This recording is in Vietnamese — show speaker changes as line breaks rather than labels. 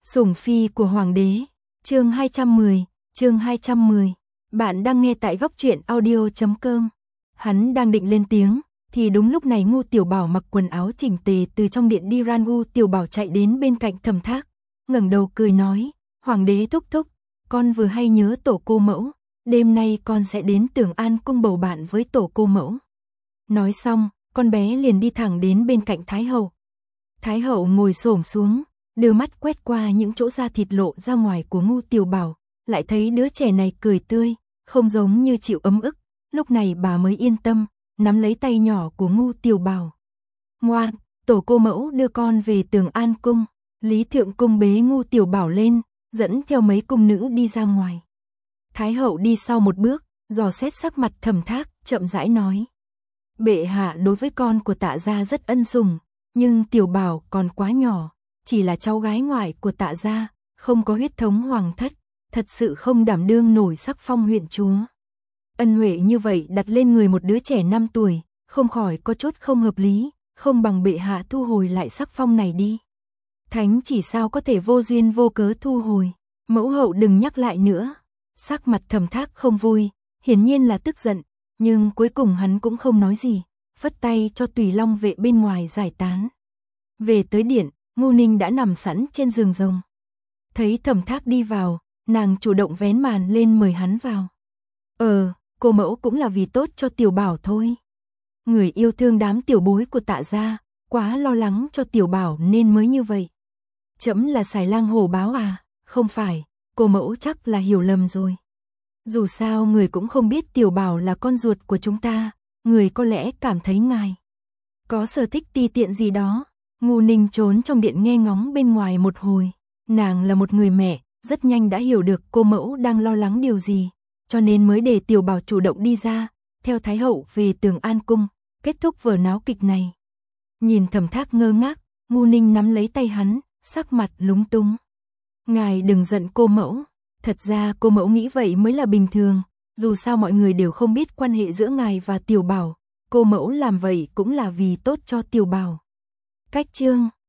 Sủng phi của hoàng đế, chương 210. Bạn đang nghe tại góc truyện audio.com. Hắn đang định lên tiếng, thì đúng lúc này Ngưu Tiểu Bảo mặc quần áo chỉnh tề từ trong điện đi ra. Ngưu Tiểu Bảo chạy đến bên cạnh Thẩm Thác, ngẩng đầu cười nói, hoàng đế thúc thúc, con vừa hay nhớ tổ cô mẫu, đêm nay con sẽ đến Tường An cung bầu bạn với tổ cô mẫu. Nói xong, con bé liền đi thẳng đến bên cạnh Thái hậu. Thái hậu ngồi xổm xuống, đưa mắt quét qua những chỗ da thịt lộ ra ngoài của Ngưu Tiểu Bảo, lại thấy đứa trẻ này cười tươi, không giống như chịu ấm ức, lúc này bà mới yên tâm, nắm lấy tay nhỏ của Ngưu Tiểu Bảo. Ngoan, tổ cô mẫu đưa con về Tường An cung. Lý Thượng cung bế Ngưu Tiểu Bảo lên, dẫn theo mấy cung nữ đi ra ngoài. Thái hậu đi sau một bước, dò xét sắc mặt Thẩm Thác, chậm rãi nói. Bệ hạ đối với con của Tạ gia rất ân sủng, nhưng Tiểu Bảo còn quá nhỏ, chỉ là cháu gái ngoại của Tạ gia, không có huyết thống hoàng thất, thật sự không đảm đương nổi sắc phong huyện chúa. Ân huệ như vậy đặt lên người một đứa trẻ 5 tuổi, không khỏi có chút không hợp lý, không bằng bệ hạ thu hồi lại sắc phong này đi. Thánh chỉ sao có thể vô duyên vô cớ thu hồi, mẫu hậu đừng nhắc lại nữa. Sắc mặt Thẩm Thác không vui, hiển nhiên là tức giận, nhưng cuối cùng hắn cũng không nói gì, vất tay cho Tùy Long vệ bên ngoài giải tán. Về tới điện, Ngưu Ninh đã nằm sẵn trên giường rồng. Thấy Thẩm Thác đi vào, nàng chủ động vén màn lên mời hắn vào. Cô mẫu cũng là vì tốt cho Tiểu Bảo thôi. Người yêu thương đám tiểu bối của Tạ gia, quá lo lắng cho Tiểu Bảo nên mới như vậy. Trẫm là xài lang hổ báo à? Không phải, cô mẫu chắc là hiểu lầm rồi. Dù sao người cũng không biết Tiểu Bảo là con ruột của chúng ta, người có lẽ cảm thấy ngài có sở thích ti tiện gì đó. Ngưu Ninh trốn trong điện nghe ngóng bên ngoài một hồi. Nàng là một người mẹ, rất nhanh đã hiểu được cô mẫu đang lo lắng điều gì, cho nên mới để Tiểu Bảo chủ động đi ra, theo Thái hậu về Tường An cung, kết thúc vở náo kịch này. Nhìn Thẩm Thác ngơ ngác, Ngưu Ninh nắm lấy tay hắn, sắc mặt lúng túng. Ngài đừng giận cô mẫu, thật ra cô mẫu nghĩ vậy mới là bình thường, dù sao mọi người đều không biết quan hệ giữa ngài và Tiểu Bảo, cô mẫu làm vậy cũng là vì tốt cho Tiểu Bảo. Cách chương